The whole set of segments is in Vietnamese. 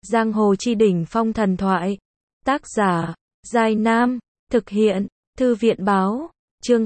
Giang hồ chi đỉnh phong thần thoại. Tác giả, Giai Nam. Thực hiện, Thư viện báo. Chương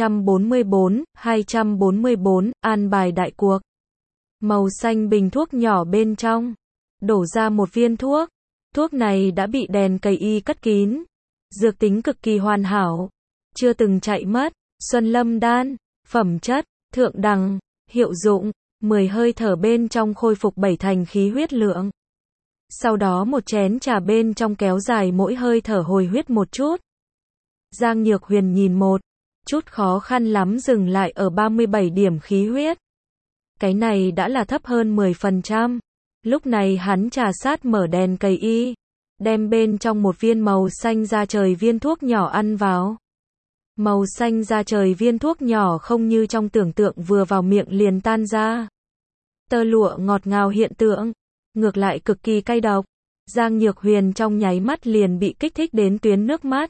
244, an bài đại cuộc. Màu xanh bình thuốc nhỏ bên trong. Đổ ra một viên thuốc. Thuốc này đã bị đèn cầy y cất kín. Dược tính cực kỳ hoàn hảo. Chưa từng chạy mất. Xuân Lâm Đan. Phẩm chất, thượng đẳng. Hiệu dụng, 10 hơi thở bên trong khôi phục 7 thành khí huyết lượng. Sau đó một chén trà bên trong kéo dài mỗi hơi thở hồi huyết một chút. Giang Nhược Huyền nhìn một chút khó khăn lắm dừng lại ở 37 điểm khí huyết. Cái này đã là thấp hơn 10%. Lúc này hắn trà sát mở đèn cầy y, đem bên trong một viên màu xanh da trời viên thuốc nhỏ ăn vào. Màu xanh da trời viên thuốc nhỏ không như trong tưởng tượng vừa vào miệng liền tan ra. Tơ lụa ngọt ngào hiện tượng, ngược lại cực kỳ cay độc. Giang Nhược Huyền trong nháy mắt liền bị kích thích đến tuyến nước mắt.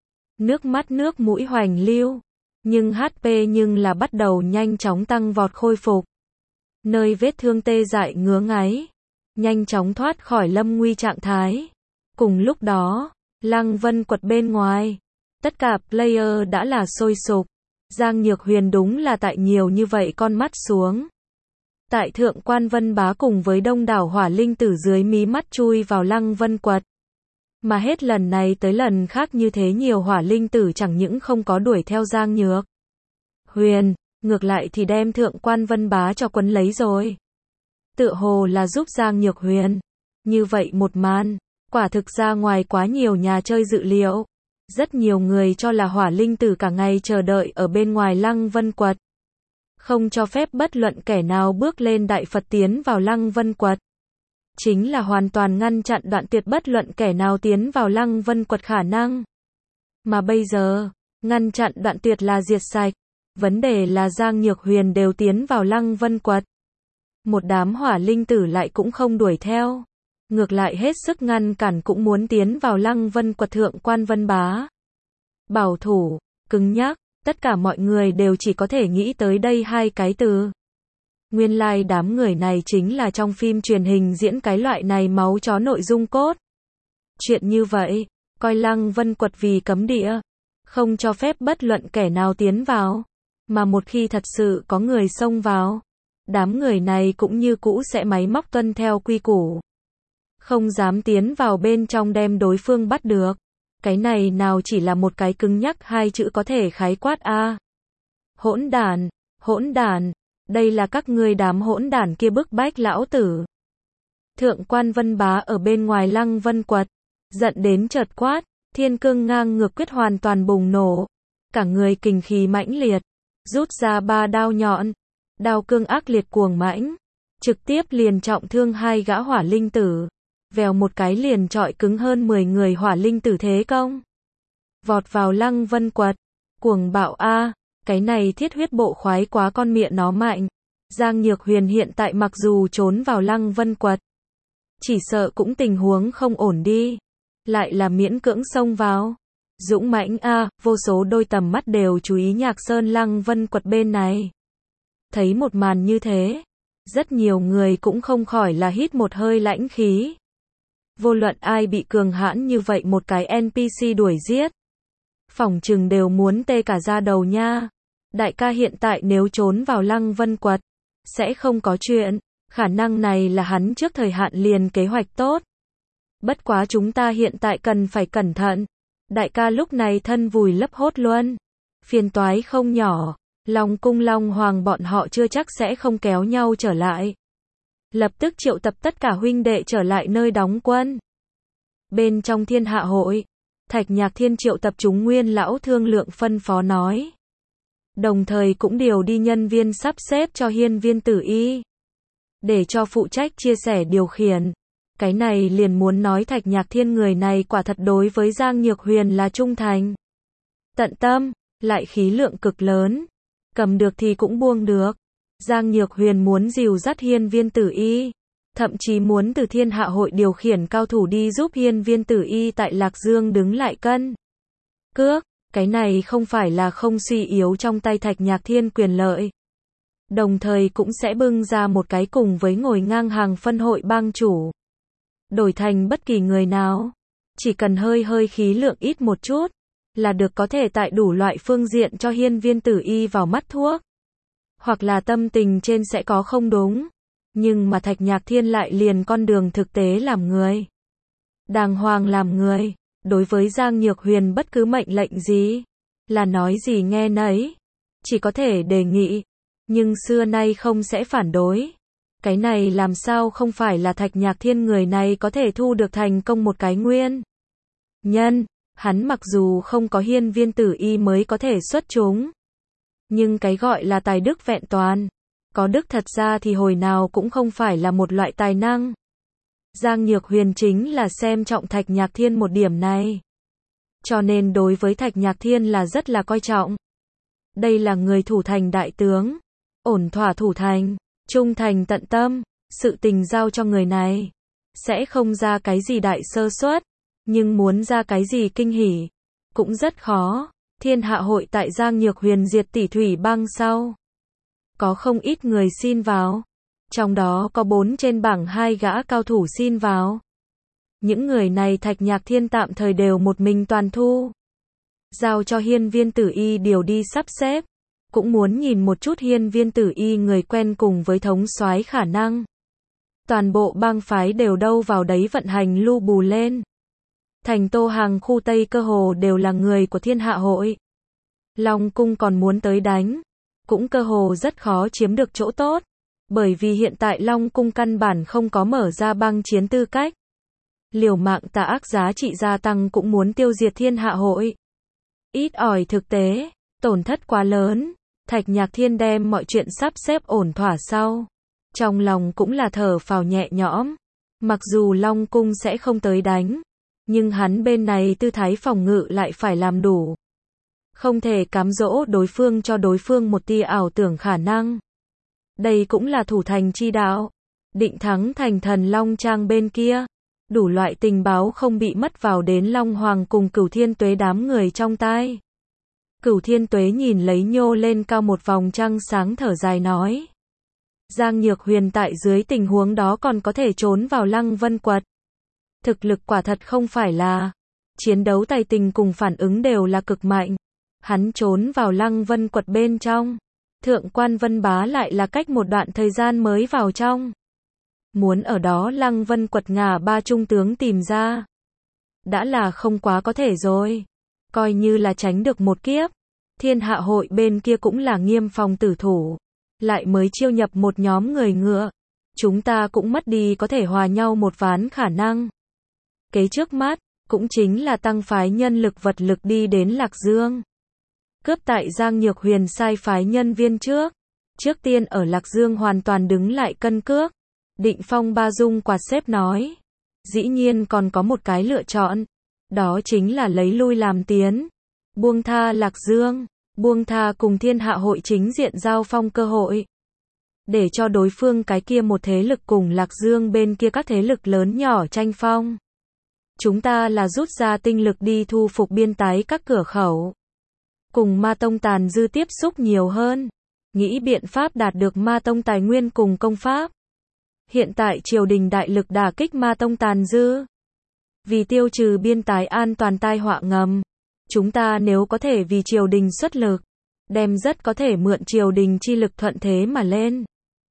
Nước mũi hoành lưu, nhưng HP nhưng là bắt đầu nhanh chóng tăng vọt khôi phục. Nơi vết thương tê dại ngứa ngáy, nhanh chóng thoát khỏi lâm nguy trạng thái. Cùng lúc đó, Lăng Vân Quật bên ngoài, tất cả player đã là sôi sục. Giang Nhược Huyền đúng là tại nhiều như vậy con mắt xuống. Tại Thượng Quan Vân Bá cùng với đông đảo hỏa linh tử dưới mí mắt chui vào Lăng Vân Quật. Mà hết lần này tới lần khác như thế nhiều hỏa linh tử chẳng những không có đuổi theo Giang Nhược Huyền, ngược lại thì đem Thượng Quan Vân Bá cho quấn lấy rồi. Tựa hồ là giúp Giang Nhược Huyền. Như vậy một màn, quả thực ra ngoài quá nhiều nhà chơi dự liệu. Rất nhiều người cho là hỏa linh tử cả ngày chờ đợi ở bên ngoài Lăng Vân Quật. Không cho phép bất luận kẻ nào bước lên Đại Phật tiến vào Lăng Vân Quật. Chính là hoàn toàn ngăn chặn đoạn tuyệt bất luận kẻ nào tiến vào Lăng Vân Quật khả năng. Mà bây giờ, ngăn chặn đoạn tuyệt là diệt sạch. Vấn đề là Giang Nhược Huyền đều tiến vào Lăng Vân Quật. Một đám hỏa linh tử lại cũng không đuổi theo. Ngược lại hết sức ngăn cản cũng muốn tiến vào Lăng Vân Quật. Thượng Quan Vân Bá. Bảo thủ, cứng nhắc, tất cả mọi người đều chỉ có thể nghĩ tới đây hai cái từ. Nguyên lai đám người này chính là trong phim truyền hình diễn cái loại này máu chó nội dung cốt. Chuyện như vậy, coi Lăng Vân Quật vì cấm địa, không cho phép bất luận kẻ nào tiến vào. Mà một khi thật sự có người xông vào, đám người này cũng như cũ sẽ máy móc tuân theo quy củ. Không dám tiến vào bên trong đem đối phương bắt được. Cái này nào chỉ là một cái cứng nhắc hai chữ có thể khái quát a. Hỗn đản, đây là các ngươi đám hỗn đản kia bức bách lão tử. Thượng Quan Vân Bá ở bên ngoài Lăng Vân Quật, giận đến chợt quát, thiên cương ngang ngược quyết hoàn toàn bùng nổ. Cả người kình khí mãnh liệt, rút ra 3 đao nhọn, đao cương ác liệt cuồng mãnh, trực tiếp liền trọng thương 2 gã hỏa linh tử. Vèo một cái liền trọi cứng hơn 10 người hỏa linh tử thế công. Vọt vào Lăng Vân Quật, cuồng bạo a, cái này thiết huyết bộ khoái quá con miệng nó mạnh. Giang Nhược Huyền hiện tại mặc dù trốn vào Lăng Vân Quật, chỉ sợ cũng tình huống không ổn đi. Lại là miễn cưỡng xông vào. Dũng mãnh a, vô số đôi tầm mắt đều chú ý Nhạc Sơn Lăng Vân Quật bên này. Thấy một màn như thế, rất nhiều người cũng không khỏi là hít một hơi lãnh khí. Vô luận ai bị cường hãn như vậy một cái NPC đuổi giết, phỏng chừng đều muốn tê cả da đầu nha. Đại ca hiện tại nếu trốn vào Lăng Vân Quật, sẽ không có chuyện. Khả năng này là hắn trước thời hạn liền kế hoạch tốt. Bất quá chúng ta hiện tại cần phải cẩn thận. Đại ca lúc này thân vùi lấp hốt luôn. Phiền toái không nhỏ. Long Cung Long Hoàng bọn họ chưa chắc sẽ không kéo nhau trở lại. Lập tức triệu tập tất cả huynh đệ trở lại nơi đóng quân. Bên trong Thiên Hạ Hội, Thạch Nhạc Thiên triệu tập chúng nguyên lão thương lượng phân phó nói. Đồng thời cũng điều đi nhân viên sắp xếp cho Hiên Viên Tử Y, để cho phụ trách chia sẻ điều khiển. Cái này liền muốn nói Thạch Nhạc Thiên người này quả thật đối với Giang Nhược Huyền là trung thành, tận tâm, lại khí lượng cực lớn. Cầm được thì cũng buông được. Giang Nhược Huyền muốn dìu dắt Hiên Viên Tử Y, thậm chí muốn từ Thiên Hạ Hội điều khiển cao thủ đi giúp Hiên Viên Tử Y tại Lạc Dương đứng lại cân cước. Cái này không phải là không suy yếu trong tay Thạch Nhạc Thiên quyền lợi. Đồng thời cũng sẽ bưng ra một cái cùng với ngồi ngang hàng phân hội bang chủ. đổi thành bất kỳ người nào. Chỉ cần hơi hơi khí lượng ít một chút, là được có thể tại đủ loại phương diện cho hiên viên tử y vào mắt thuốc. Hoặc là tâm tình trên sẽ có không đúng. Nhưng mà Thạch Nhạc Thiên lại liền con đường thực tế làm người. Đàng hoàng làm người. Đối với Giang Nhược Huyền bất cứ mệnh lệnh gì, là nói gì nghe nấy. Chỉ có thể đề nghị. Nhưng xưa nay không sẽ phản đối. Cái này làm sao không phải là Thạch Nhạc Thiên người này có thể thu được thành công một cái nguyên nhân. Hắn mặc dù không có hiên viên tử y mới có thể xuất chúng. Nhưng cái gọi là tài đức vẹn toàn. Có đức thật ra thì hồi nào cũng không phải là một loại tài năng. Giang Nhược Huyền chính là xem trọng Thạch Nhạc Thiên một điểm này. Cho nên đối với Thạch Nhạc Thiên là rất là coi trọng. Đây là người thủ thành đại tướng. Ổn thỏa thủ thành, trung thành tận tâm, sự tình giao cho người này. Sẽ không ra cái gì đại sơ suất, nhưng muốn ra cái gì kinh hỉ, cũng rất khó. Thiên hạ hội tại Giang Nhược Huyền diệt Tỷ Thủy Bang sau. Có không ít người xin vào. Trong đó có 4 trên bảng 2 gã cao thủ xin vào. Những người này Thạch Nhạc Thiên tạm thời đều một mình toàn thu. Giao cho hiên viên tử y điều đi sắp xếp. Cũng muốn nhìn một chút hiên viên tử y người quen cùng với thống soái khả năng. Toàn bộ bang phái đều đâu vào đấy vận hành lu bù lên. Thành Tô Hàng khu Tây cơ hồ đều là người của Thiên Hạ hội. Long Cung còn muốn tới đánh. Cũng cơ hồ rất khó chiếm được chỗ tốt. Bởi vì hiện tại Long Cung căn bản không có mở ra bang chiến tư cách. Liều mạng tà ác giá trị gia tăng cũng muốn tiêu diệt Thiên Hạ hội. Ít ỏi thực tế, tổn thất quá lớn. Thạch Nhạc Thiên đem mọi chuyện sắp xếp ổn thỏa sau. Trong lòng cũng là thở phào nhẹ nhõm. Mặc dù Long Cung sẽ không tới đánh. Nhưng hắn bên này tư thái phòng ngự lại phải làm đủ. Không thể cám dỗ đối phương cho đối phương một tia ảo tưởng khả năng. Đây cũng là thủ thành chi đạo. Định thắng thành Thần Long Trang bên kia. Đủ loại tình báo không bị mất vào đến Long Hoàng cùng Cửu Thiên Tuế đám người trong tai. Cửu Thiên Tuế nhìn lấy nhô lên cao một vòng trăng sáng thở dài nói. Giang Nhược Huyền tại dưới tình huống đó còn có thể trốn vào Lăng Vân Quật. Thực lực quả thật không phải là. Chiến đấu tài tình cùng phản ứng đều là cực mạnh. Hắn trốn vào Lăng Vân Quật bên trong. Thượng quan Vân Bá lại là cách một đoạn thời gian mới vào trong. Muốn ở đó Lăng Vân Quật ngả ba trung tướng tìm ra. Đã là không quá có thể rồi. Coi như là tránh được một kiếp. Thiên Hạ hội bên kia cũng là nghiêm phòng tử thủ. Lại mới chiêu nhập một nhóm người ngựa. Chúng ta cũng mất đi có thể hòa nhau một ván khả năng. Kế trước mắt, cũng chính là tăng phái nhân lực vật lực đi đến Lạc Dương. Cướp tại Giang Nhược Huyền sai phái nhân viên trước. Trước tiên ở Lạc Dương hoàn toàn đứng lại cân cước. Định Phong ba dung quạt xếp nói. Dĩ nhiên còn có một cái lựa chọn. Đó chính là lấy lui làm tiến. Buông tha Lạc Dương. Buông tha cùng Thiên Hạ hội chính diện giao phong cơ hội. Để cho đối phương cái kia một thế lực cùng Lạc Dương bên kia các thế lực lớn nhỏ tranh phong. Chúng ta là rút ra tinh lực đi thu phục biên tái các cửa khẩu. Cùng Ma Tông tàn dư tiếp xúc nhiều hơn. Nghĩ biện pháp đạt được Ma Tông tài nguyên cùng công pháp. Hiện tại triều đình đại lực đả kích Ma Tông tàn dư. Vì tiêu trừ biên tái an toàn tai họa ngầm. Chúng ta nếu có thể vì triều đình xuất lực. Đem rất có thể mượn triều đình chi lực thuận thế mà lên.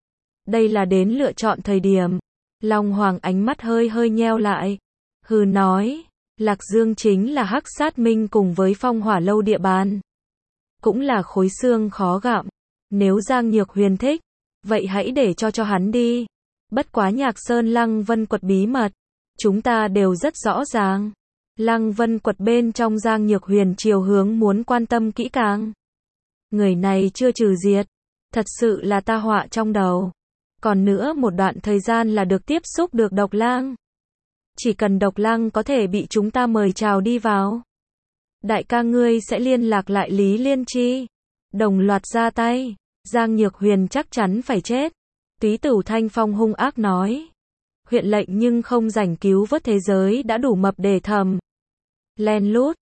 Đây là đến lựa chọn thời điểm. Long Hoàng ánh mắt hơi hơi nheo lại. Hừ nói. Lạc Dương chính là Hắc Sát Minh cùng với Phong Hỏa Lâu địa bàn. Cũng là khối xương khó gặm. Nếu Giang Nhược Huyền thích. Vậy hãy để cho hắn đi. Bất quá Nhạc Sơn Lăng Vân Quật bí mật. Chúng ta đều rất rõ ràng. Lăng Vân Quật bên trong Giang Nhược Huyền chiều hướng muốn quan tâm kỹ càng. Người này chưa trừ diệt. Thật sự là ta họa trong đầu. Còn nữa một đoạn thời gian là được tiếp xúc được Độc Lang. Chỉ cần Độc Lang có thể bị chúng ta mời chào đi vào. Đại ca ngươi sẽ liên lạc lại Lý Liên Chi. Đồng loạt ra tay. Giang Nhược Huyền chắc chắn phải chết. Túy Tử Thanh Phong hung ác nói. Huyện lệnh nhưng không rảnh cứu vớt thế giới đã đủ mập để thầm. Len lút.